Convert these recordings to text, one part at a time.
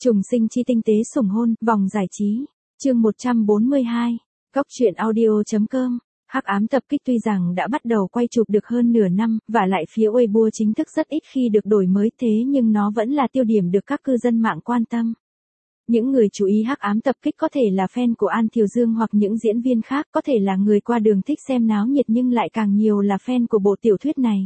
Trùng sinh chi tinh tế sủng hôn, vòng giải trí. Chương 142. Góc truyện audio.com. Hắc ám tập kích tuy rằng đã bắt đầu quay chụp được hơn nửa năm, và lại phía Weibo chính thức rất ít khi được đổi mới, thế nhưng nó vẫn là tiêu điểm được các cư dân mạng quan tâm. Những người chú ý hắc ám tập kích có thể là fan của An Thiều Dương hoặc những diễn viên khác, có thể là người qua đường thích xem náo nhiệt nhưng lại càng nhiều là fan của bộ tiểu thuyết này.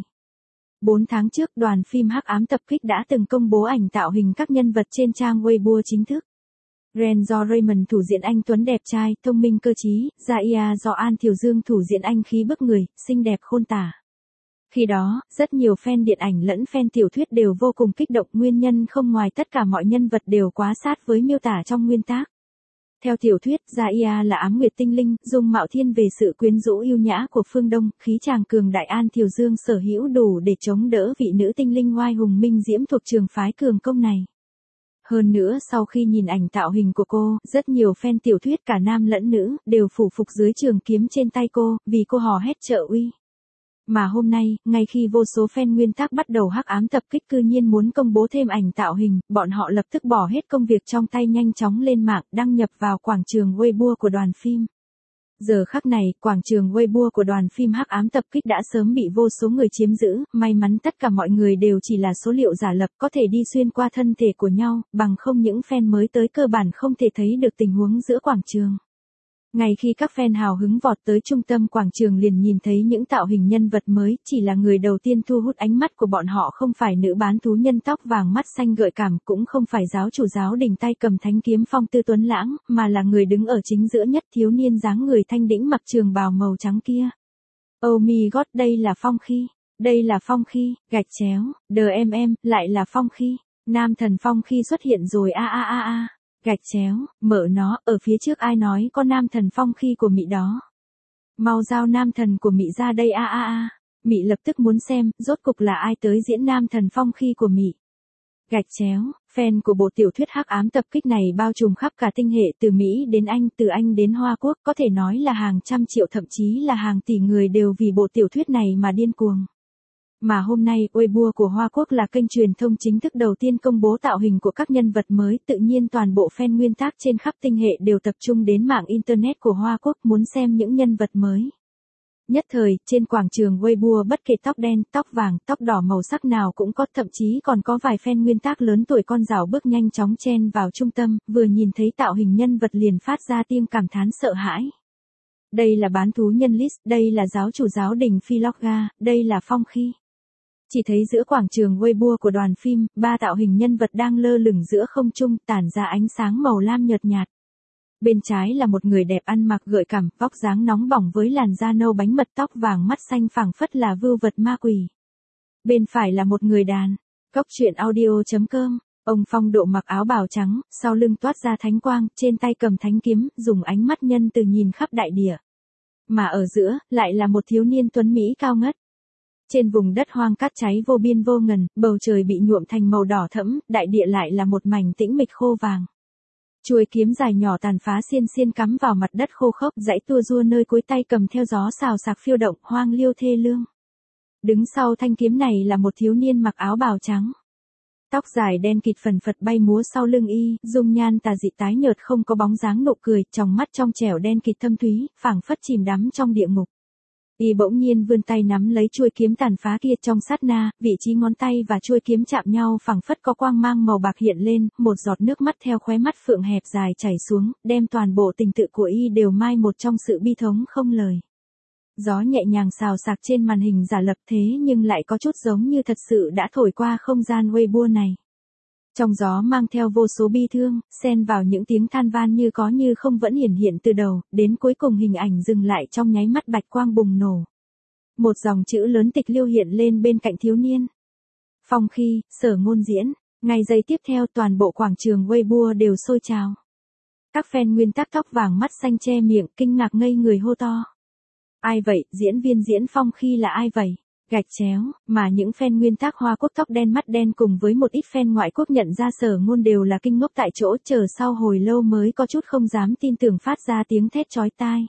4 tháng trước, đoàn phim Hắc ám tập kích đã từng công bố ảnh tạo hình các nhân vật trên trang Weibo chính thức. Ren do Raymond thủ diễn anh tuấn đẹp trai, thông minh cơ trí, Zaya do An Thiều Dương thủ diễn anh khí bức người, xinh đẹp khôn tả. Khi đó, rất nhiều fan điện ảnh lẫn fan tiểu thuyết đều vô cùng kích động, nguyên nhân không ngoài tất cả mọi nhân vật đều quá sát với miêu tả trong nguyên tác. Theo tiểu thuyết, Zaya là ám nguyệt tinh linh, dung mạo thiên về sự quyến rũ yêu nhã của phương Đông, khí chàng cường đại An Thiều Dương sở hữu đủ để chống đỡ vị nữ tinh linh oai hùng minh diễm thuộc trường phái cường công này. Hơn nữa, sau khi nhìn ảnh tạo hình của cô, rất nhiều fan tiểu thuyết cả nam lẫn nữ, đều phủ phục dưới trường kiếm trên tay cô, vì cô hò hét trợ uy. Mà hôm nay, ngay khi vô số fan nguyên tác bắt đầu hắc ám tập kích cư nhiên muốn công bố thêm ảnh tạo hình, bọn họ lập tức bỏ hết công việc trong tay nhanh chóng lên mạng, đăng nhập vào quảng trường Weibo của đoàn phim. Giờ khắc này, quảng trường Weibo của đoàn phim hắc ám tập kích đã sớm bị vô số người chiếm giữ, may mắn tất cả mọi người đều chỉ là số liệu giả lập, có thể đi xuyên qua thân thể của nhau, bằng không những fan mới tới cơ bản không thể thấy được tình huống giữa quảng trường. Ngay khi các fan hào hứng vọt tới trung tâm quảng trường liền nhìn thấy những tạo hình nhân vật mới, chỉ là người đầu tiên thu hút ánh mắt của bọn họ không phải nữ bán thú nhân tóc vàng mắt xanh gợi cảm, cũng không phải giáo chủ giáo đình tay cầm thánh kiếm phong tư tuấn lãng, mà là người đứng ở chính giữa nhất, thiếu niên dáng người thanh đĩnh mặc trường bào màu trắng kia. Oh my god, đây là Phong Khi, đây là Phong Khi, gạch chéo, lại là Phong Khi, nam thần Phong Khi xuất hiện rồi a. Gạch chéo, mở nó, ở phía trước ai nói có nam thần Phong Khi của Mị đó. Mau giao nam thần của Mị ra đây a. Mị lập tức muốn xem, rốt cục là ai tới diễn nam thần Phong Khi của Mị. Gạch chéo, fan của bộ tiểu thuyết hắc ám tập kích này bao trùm khắp cả tinh hệ từ Mỹ đến Anh, từ Anh đến Hoa Quốc, có thể nói là hàng trăm triệu thậm chí là hàng tỷ người đều vì bộ tiểu thuyết này mà điên cuồng. Mà hôm nay, Weibo của Hoa Quốc là kênh truyền thông chính thức đầu tiên công bố tạo hình của các nhân vật mới, tự nhiên toàn bộ fan nguyên tác trên khắp tinh hệ đều tập trung đến mạng Internet của Hoa Quốc muốn xem những nhân vật mới. Nhất thời, trên quảng trường Weibo bất kể tóc đen, tóc vàng, tóc đỏ màu sắc nào cũng có, thậm chí còn có vài fan nguyên tác lớn tuổi con rảo bước nhanh chóng chen vào trung tâm, vừa nhìn thấy tạo hình nhân vật liền phát ra tiếng cảm thán sợ hãi. Đây là bán thú nhân Lis, đây là giáo chủ giáo đình Philoga, đây là Phong Khi. Chỉ thấy giữa quảng trường Weibo của đoàn phim, 3 tạo hình nhân vật đang lơ lửng giữa không trung, tản ra ánh sáng màu lam nhợt nhạt. Bên trái là một người đẹp ăn mặc gợi cảm, vóc dáng nóng bỏng với làn da nâu bánh mật, tóc vàng mắt xanh phảng phất là vưu vật ma quỷ. Bên phải là một người đàn. Góc truyện audio.com. Ông Phong Độ mặc áo bào trắng, sau lưng toát ra thánh quang, trên tay cầm thánh kiếm, dùng ánh mắt nhân từ nhìn khắp đại địa. Mà ở giữa, lại là một thiếu niên tuấn Mỹ cao ngất. Trên vùng đất hoang cát cháy vô biên vô ngần, bầu trời bị nhuộm thành màu đỏ thẫm, đại địa lại là một mảnh tĩnh mịch khô vàng. Chuôi kiếm dài nhỏ tàn phá xiên xiên cắm vào mặt đất khô khốc, dãy tua rua nơi cuối tay cầm theo gió xào xạc phiêu động, hoang liêu thê lương. Đứng sau thanh kiếm này là một thiếu niên mặc áo bào trắng. Tóc dài đen kịt phần phật bay múa sau lưng y, dung nhan tà dị tái nhợt không có bóng dáng nụ cười, tròng mắt trong trẻo đen kịt thâm thúy, phảng phất chìm đắm trong địa ngục. Y bỗng nhiên vươn tay nắm lấy chuôi kiếm tàn phá kia, trong sát na, vị trí ngón tay và chuôi kiếm chạm nhau phảng phất có quang mang màu bạc hiện lên, một giọt nước mắt theo khóe mắt phượng hẹp dài chảy xuống, đem toàn bộ tình tự của y đều mai một trong sự bi thống không lời. Gió nhẹ nhàng xào xạc trên màn hình giả lập thế nhưng lại có chút giống như thật sự đã thổi qua không gian Weibo này. Trong gió mang theo vô số bi thương, xen vào những tiếng than van như có như không vẫn hiển hiện từ đầu, đến cuối cùng hình ảnh dừng lại trong nháy mắt bạch quang bùng nổ. Một dòng chữ lớn tịch liêu hiện lên bên cạnh thiếu niên. Phong Khi, Sở Ngôn diễn, ngay giây tiếp theo toàn bộ quảng trường Weibo đều sôi trào. Các fan nguyên tác tóc vàng mắt xanh che miệng, kinh ngạc ngây người hô to. Ai vậy, diễn viên diễn Phong Khi là ai vậy? Gạch chéo, mà những fan nguyên tác Hoa Quốc tóc đen mắt đen cùng với một ít fan ngoại quốc nhận ra Sở Ngôn đều là kinh ngốc tại chỗ, chờ sau hồi lâu mới có chút không dám tin tưởng phát ra tiếng thét chói tai.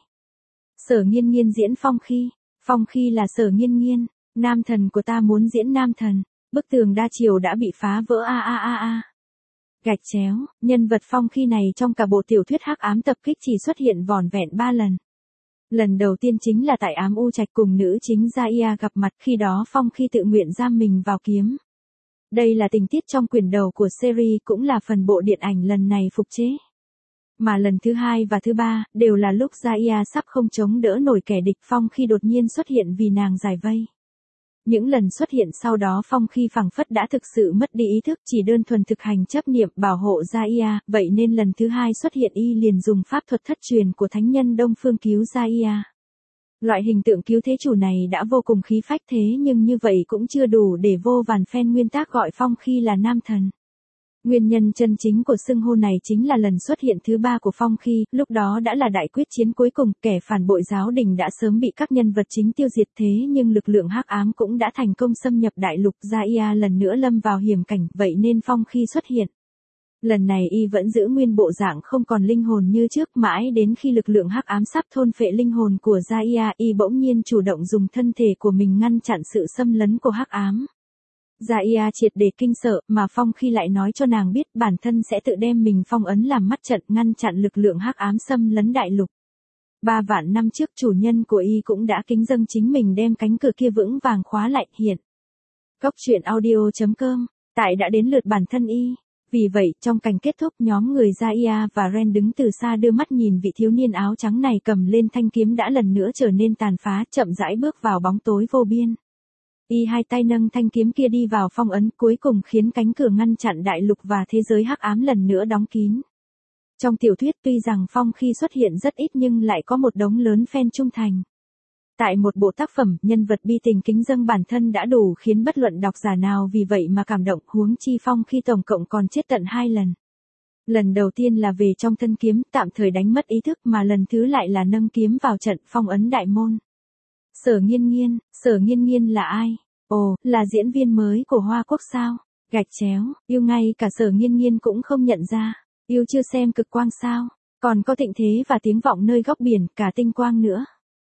Sở Nghiên Nghiên diễn Phong Khi. Phong Khi là Sở Nghiên Nghiên, nam thần của ta muốn diễn nam thần. Bức tường đa chiều đã bị phá vỡ a. Gạch chéo, nhân vật Phong Khi này trong cả bộ tiểu thuyết Hắc Ám Tập Kích chỉ xuất hiện vỏn vẹn 3 lần. Lần đầu tiên chính là tại Ám U Trạch cùng nữ chính Gia gặp mặt, khi đó Phong Khi tự nguyện giam mình vào kiếm. Đây là tình tiết trong quyển đầu của series, cũng là phần bộ điện ảnh lần này phục chế. Mà lần thứ 2 và thứ 3, đều là lúc Gia sắp không chống đỡ nổi kẻ địch, Phong Khi đột nhiên xuất hiện vì nàng giải vây. Những lần xuất hiện sau đó Phong Khi phảng phất đã thực sự mất đi ý thức, chỉ đơn thuần thực hành chấp niệm bảo hộ Gia, vậy nên lần thứ 2 xuất hiện y liền dùng pháp thuật thất truyền của thánh nhân Đông Phương cứu Gia. Loại hình tượng cứu thế chủ này đã vô cùng khí phách, thế nhưng như vậy cũng chưa đủ để vô vàn fan nguyên tác gọi Phong Khi là nam thần. Nguyên nhân chân chính của xưng hô này chính là lần xuất hiện thứ 3 của Phong Khi, lúc đó đã là đại quyết chiến cuối cùng, kẻ phản bội giáo đình đã sớm bị các nhân vật chính tiêu diệt, thế nhưng lực lượng hắc ám cũng đã thành công xâm nhập đại lục, Gia lần nữa lâm vào hiểm cảnh, vậy nên Phong Khi xuất hiện. Lần này y vẫn giữ nguyên bộ dạng không còn linh hồn như trước, mãi đến khi lực lượng hắc ám sắp thôn phệ linh hồn của Gia, y bỗng nhiên chủ động dùng thân thể của mình ngăn chặn sự xâm lấn của hắc ám. Gia triệt để kinh sợ, mà Phong Khi lại nói cho nàng biết bản thân sẽ tự đem mình phong ấn làm mắt trận ngăn chặn lực lượng hắc ám xâm lấn đại lục. 3 vạn năm trước chủ nhân của y cũng đã kính dâng chính mình đem cánh cửa kia vững vàng khóa lại, hiện. Góc truyện audio.com, tại đã đến lượt bản thân y. Vì vậy, trong cảnh kết thúc nhóm người Gia và Ren đứng từ xa đưa mắt nhìn vị thiếu niên áo trắng này cầm lên thanh kiếm đã lần nữa trở nên tàn phá, chậm rãi bước vào bóng tối vô biên. Y hai tay nâng thanh kiếm kia đi vào phong ấn, cuối cùng khiến cánh cửa ngăn chặn đại lục và thế giới hắc ám lần nữa đóng kín. Trong tiểu thuyết tuy rằng Phong Khi xuất hiện rất ít nhưng lại có một đống lớn fan trung thành. Tại một bộ tác phẩm, nhân vật bi tình kính dâng bản thân đã đủ khiến bất luận độc giả nào vì vậy mà cảm động, huống chi Phong Khi tổng cộng còn chết tận 2 lần. Lần đầu tiên là về trong thân kiếm, tạm thời đánh mất ý thức, mà lần thứ lại là nâng kiếm vào trận phong ấn đại môn. Sở Nghiên Nghiên là ai? Ồ, là diễn viên mới của Hoa Quốc sao? Gạch chéo, yêu ngay cả Sở Nghiên Nghiên cũng không nhận ra. Yêu chưa xem Cực Quang sao? Còn có Thịnh Thế và Tiếng Vọng Nơi Góc Biển, cả Tinh Quang nữa.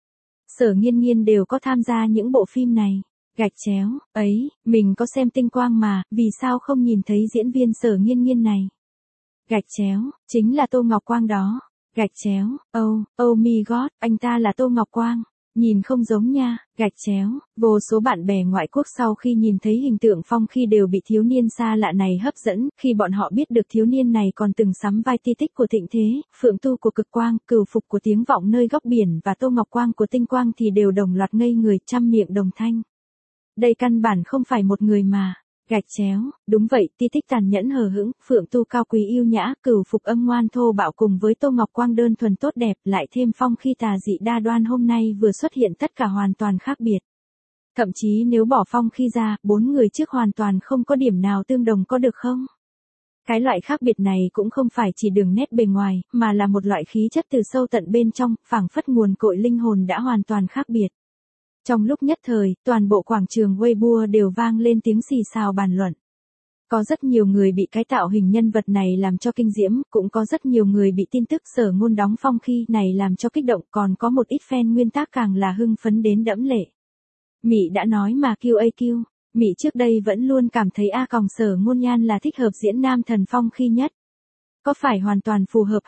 Sở Nghiên Nghiên đều có tham gia những bộ phim này. Gạch chéo, ấy, mình có xem Tinh Quang mà, vì sao không nhìn thấy diễn viên Sở Nghiên Nghiên này? Gạch chéo, chính là Tô Ngọc Quang đó. Gạch chéo, oh my god, anh ta là Tô Ngọc Quang. Nhìn không giống nha, gạch chéo, vô số bạn bè ngoại quốc sau khi nhìn thấy hình tượng Phong Khi đều bị thiếu niên xa lạ này hấp dẫn, khi bọn họ biết được thiếu niên này còn từng sắm vai Ti Tích của Thịnh Thế, Phượng Tu của Cực Quang, Cửu Phục của Tiếng Vọng Nơi Góc Biển và Tô Ngọc Quang của Tinh Quang thì đều đồng loạt ngây người, trăm miệng đồng thanh. Đây căn bản không phải một người mà. Gạch chéo, đúng vậy, Ti Tích tàn nhẫn hờ hững, Phượng Tu cao quý yêu nhã, Cửu Phục âm ngoan thô bạo cùng với Tô Ngọc Quang đơn thuần tốt đẹp, lại thêm Phong Khi tà dị đa đoan hôm nay vừa xuất hiện, tất cả hoàn toàn khác biệt. Thậm chí nếu bỏ Phong Khi ra, 4 người trước hoàn toàn không có điểm nào tương đồng, có được không? Cái loại khác biệt này cũng không phải chỉ đường nét bề ngoài, mà là một loại khí chất từ sâu tận bên trong, phảng phất nguồn cội linh hồn đã hoàn toàn khác biệt. Trong lúc nhất thời, toàn bộ quảng trường Weibo đều vang lên tiếng xì xào bàn luận. Có rất nhiều người bị cái tạo hình nhân vật này làm cho kinh diễm, cũng có rất nhiều người bị tin tức Sở Ngôn đóng Phong Khi này làm cho kích động, còn có một ít fan nguyên tác càng là hưng phấn đến đẫm lệ. Mị đã nói mà QAQ, Mị trước đây vẫn luôn cảm thấy Sở Ngôn Nhan là thích hợp diễn nam thần Phong Khi nhất. Có phải hoàn toàn phù hợp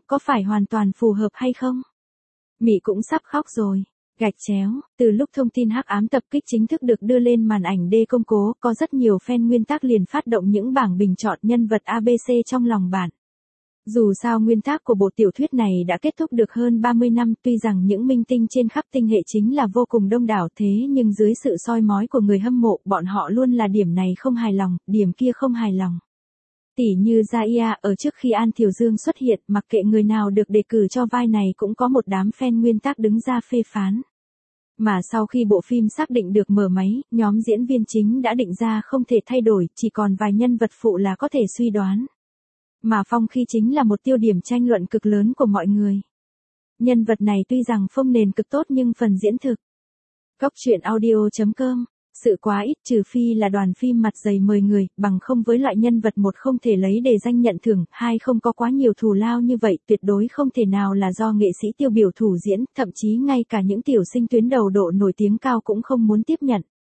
hay không? Mị cũng sắp khóc rồi. Gạch chéo, từ lúc thông tin Hắc Ám Tập Kích chính thức được đưa lên màn ảnh công cố, có rất nhiều fan nguyên tác liền phát động những bảng bình chọn nhân vật ABC trong lòng bạn. Dù sao nguyên tác của bộ tiểu thuyết này đã kết thúc được hơn 30 năm, tuy rằng những minh tinh trên khắp tinh hệ chính là vô cùng đông đảo, thế nhưng dưới sự soi mói của người hâm mộ, bọn họ luôn là điểm này không hài lòng, điểm kia không hài lòng. Tỉ như Gia ở trước khi An Thiều Dương xuất hiện, mặc kệ người nào được đề cử cho vai này cũng có một đám fan nguyên tác đứng ra phê phán. Mà sau khi bộ phim xác định được mở máy, nhóm diễn viên chính đã định ra không thể thay đổi, chỉ còn vài nhân vật phụ là có thể suy đoán. Mà Phong Khi chính là một tiêu điểm tranh luận cực lớn của mọi người. Nhân vật này tuy rằng phông nền cực tốt nhưng phần diễn thực. Góc truyện audio.com, sự quá ít, trừ phi là đoàn phim mặt dày mời người, bằng không với loại nhân vật một không thể lấy để danh nhận thưởng, hai không có quá nhiều thù lao như vậy, tuyệt đối không thể nào là do nghệ sĩ tiêu biểu thủ diễn, thậm chí ngay cả những tiểu sinh tuyến đầu độ nổi tiếng cao cũng không muốn tiếp nhận.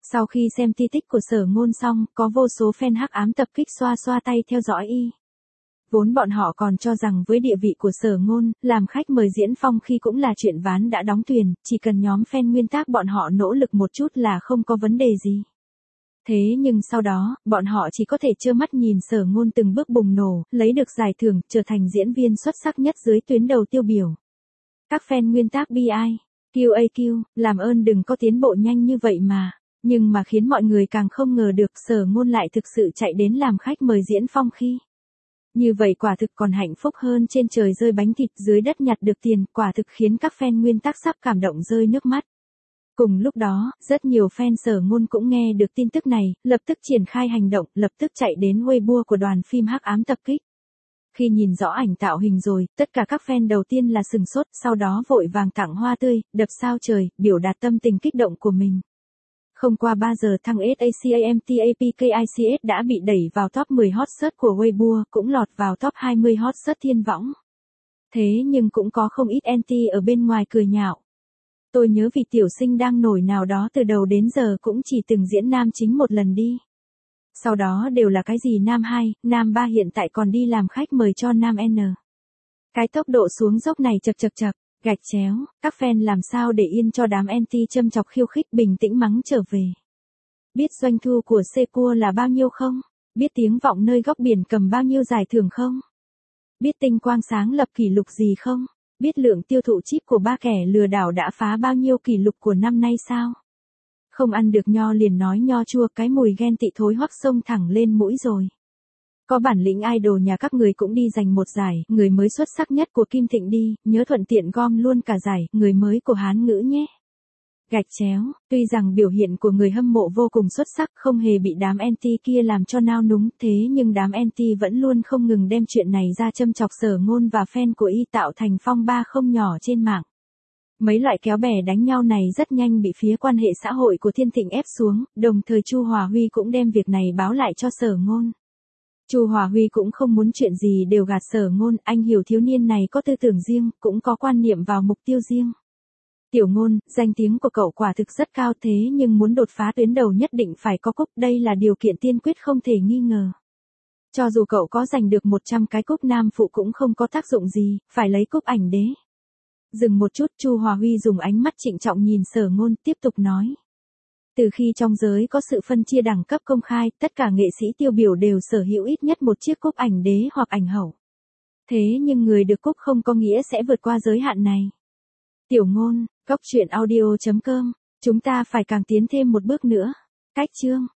Sau khi xem ti tích của Sở Ngôn xong, có vô số fan hắc ám tập kích xoa xoa tay theo dõi y. Vốn bọn họ còn cho rằng với địa vị của Sở Ngôn, làm khách mời diễn phong khi cũng là chuyện ván đã đóng thuyền, chỉ cần nhóm fan nguyên tác bọn họ nỗ lực một chút là không có vấn đề gì. Thế nhưng sau đó, bọn họ chỉ có thể trơ mắt nhìn Sở Ngôn từng bước bùng nổ, lấy được giải thưởng, trở thành diễn viên xuất sắc nhất dưới tuyến đầu tiêu biểu. Các fan nguyên tác bi ai, QAQ, làm ơn đừng có tiến bộ nhanh như vậy mà. Nhưng mà khiến mọi người càng không ngờ được Sở Ngôn lại thực sự chạy đến làm khách mời diễn phong khi. Như vậy quả thực còn hạnh phúc hơn trên trời rơi bánh thịt dưới đất nhặt được tiền, quả thực khiến các fan nguyên tác sắp cảm động rơi nước mắt. Cùng lúc đó, rất nhiều fan Sở Ngôn cũng nghe được tin tức này, lập tức triển khai hành động, lập tức chạy đến Weibo của đoàn phim hắc ám tập kích. Khi nhìn rõ ảnh tạo hình rồi, tất cả các fan đầu tiên là sừng sốt, sau đó vội vàng tặng hoa tươi, đập sao trời, biểu đạt tâm tình kích động của mình. Không qua 3 giờ thằng SACAMTAPKICS đã bị đẩy vào top 10 hot search của Weibo, cũng lọt vào top 20 hot search thiên võng. Thế nhưng cũng có không ít anti ở bên ngoài cười nhạo. Tôi nhớ vị tiểu sinh đang nổi nào đó từ đầu đến giờ cũng chỉ từng diễn nam chính một lần đi. Sau đó đều là cái gì nam 2, nam 3 hiện tại còn đi làm khách mời cho nam N. Cái tốc độ xuống dốc này chật, gạch chéo, các fan làm sao để yên cho đám anti châm chọc khiêu khích bình tĩnh mắng trở về. Biết doanh thu của Secua là bao nhiêu không? Biết tiếng vọng nơi góc biển cầm bao nhiêu giải thưởng không? Biết tinh quang sáng lập kỷ lục gì không? Biết lượng tiêu thụ chip của ba kẻ lừa đảo đã phá bao nhiêu kỷ lục của năm nay sao? Không ăn được nho liền nói nho chua, cái mùi ghen tị thối hoắc xông thẳng lên mũi rồi. Có bản lĩnh idol nhà các người cũng đi giành một giải, người mới xuất sắc nhất của Kim Thịnh đi, nhớ thuận tiện gom luôn cả giải, người mới của Hán ngữ nhé. Gạch chéo, tuy rằng biểu hiện của người hâm mộ vô cùng xuất sắc, không hề bị đám anti kia làm cho nao núng, thế nhưng đám anti vẫn luôn không ngừng đem chuyện này ra châm chọc Sở Ngôn và fan của y, tạo thành phong ba không nhỏ trên mạng. Mấy loại kéo bè đánh nhau này rất nhanh bị phía quan hệ xã hội của Thiên Thịnh ép xuống, đồng thời Chu Hòa Huy cũng đem việc này báo lại cho Sở Ngôn. Chu Hòa Huy cũng không muốn chuyện gì đều gạt Sở Ngôn, anh hiểu thiếu niên này có tư tưởng riêng, cũng có quan niệm vào mục tiêu riêng. Tiểu Ngôn, danh tiếng của cậu quả thực rất cao, thế nhưng muốn đột phá tuyến đầu nhất định phải có cúp, đây là điều kiện tiên quyết không thể nghi ngờ. Cho dù cậu có giành được 100 cái cúp nam phụ cũng không có tác dụng gì, phải lấy cúp ảnh đế. Dừng một chút, Chu Hòa Huy dùng ánh mắt trịnh trọng nhìn Sở Ngôn, tiếp tục nói. Từ khi trong giới có sự phân chia đẳng cấp công khai, tất cả nghệ sĩ tiêu biểu đều sở hữu ít nhất một chiếc cúp ảnh đế hoặc ảnh hậu. Thế nhưng người được cúp không có nghĩa sẽ vượt qua giới hạn này. Tiểu Ngôn, Cóc Truyện Audio.com, chúng ta phải càng tiến thêm một bước nữa. Cách chương